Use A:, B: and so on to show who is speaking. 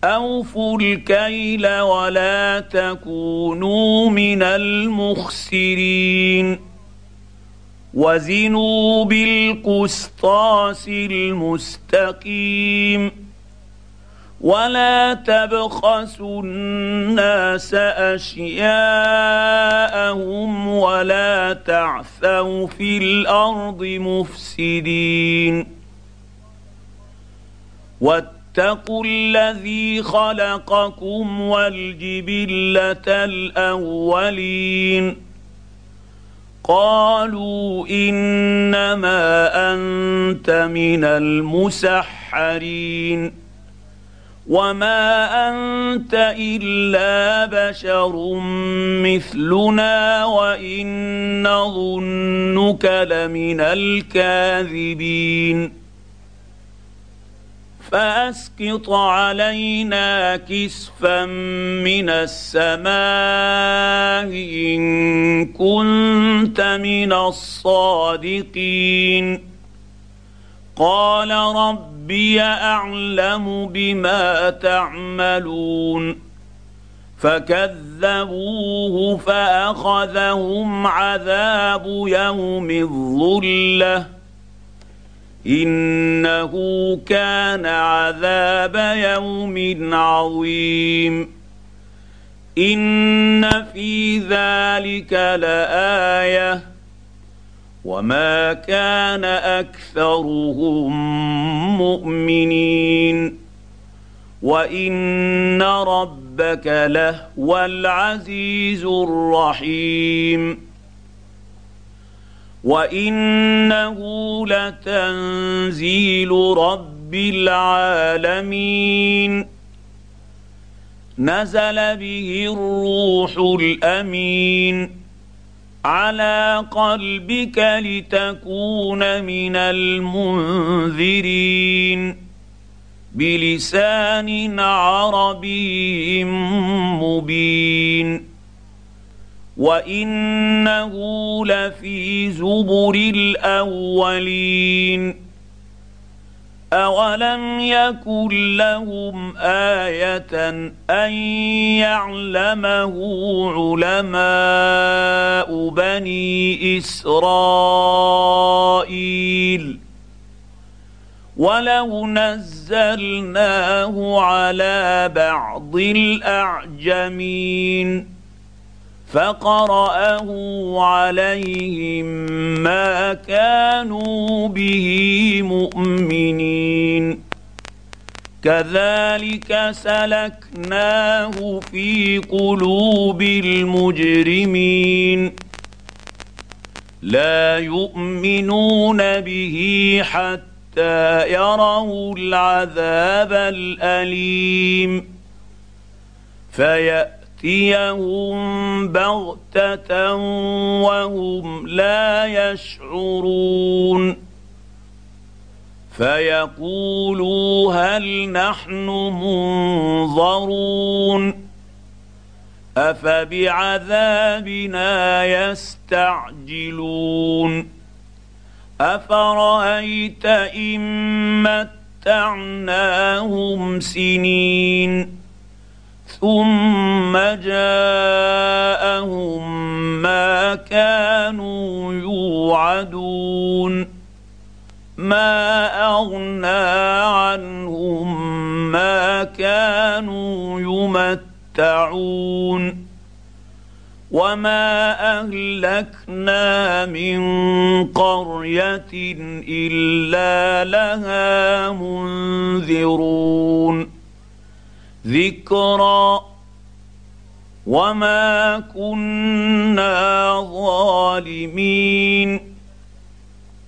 A: أوفوا الكيل ولا تكونوا من المخسرين وزنوا بالقسطاس المستقيم ولا تبخسوا الناس أشياءهم ولا تعثوا في الأرض مفسدين واتقوا الذي خلقكم والجبلة الأولين قالوا إنما أنت من المسحرين وما أنت إلا بشر مثلنا وإن نظنك لمن الكاذبين فأسقط علينا كسفا من السماء إن كنت من الصادقين قال ربي أعلم بما تعملون فكذبوه فأخذهم عذاب يوم الظلة إنه كان عذاب يوم عظيم إن في ذلك لآية وما كان أكثرهم مؤمنين وإن ربك لهو العزيز الرحيم وإنه لتنزيل رب العالمين نزل به الروح الأمين على قلبك لتكون من المنذرين بلسان عربي مبين وإنه لفي زبر الأولين أولم يكن لهم آية أن يعلمه علماء بني إسرائيل ولو نزلناه على بعض الأعجمين فقرأه عليهم ما كانوا به مؤمنين كذلك سلكناه في قلوب المجرمين لا يؤمنون به حتى يروا العذاب الأليم فيأتيهم بغتة وهم لا يشعرون فيقولوا هل نحن منظرون أفبعذابنا يستعجلون أفرأيت إن متعناهم سنين ثم جاءهم ما كانوا يوعدون ما أغنى عنهم ما كانوا يمتعون وما أهلكنا من قرية إلا لها منذرون ذكرى وما كنا ظالمين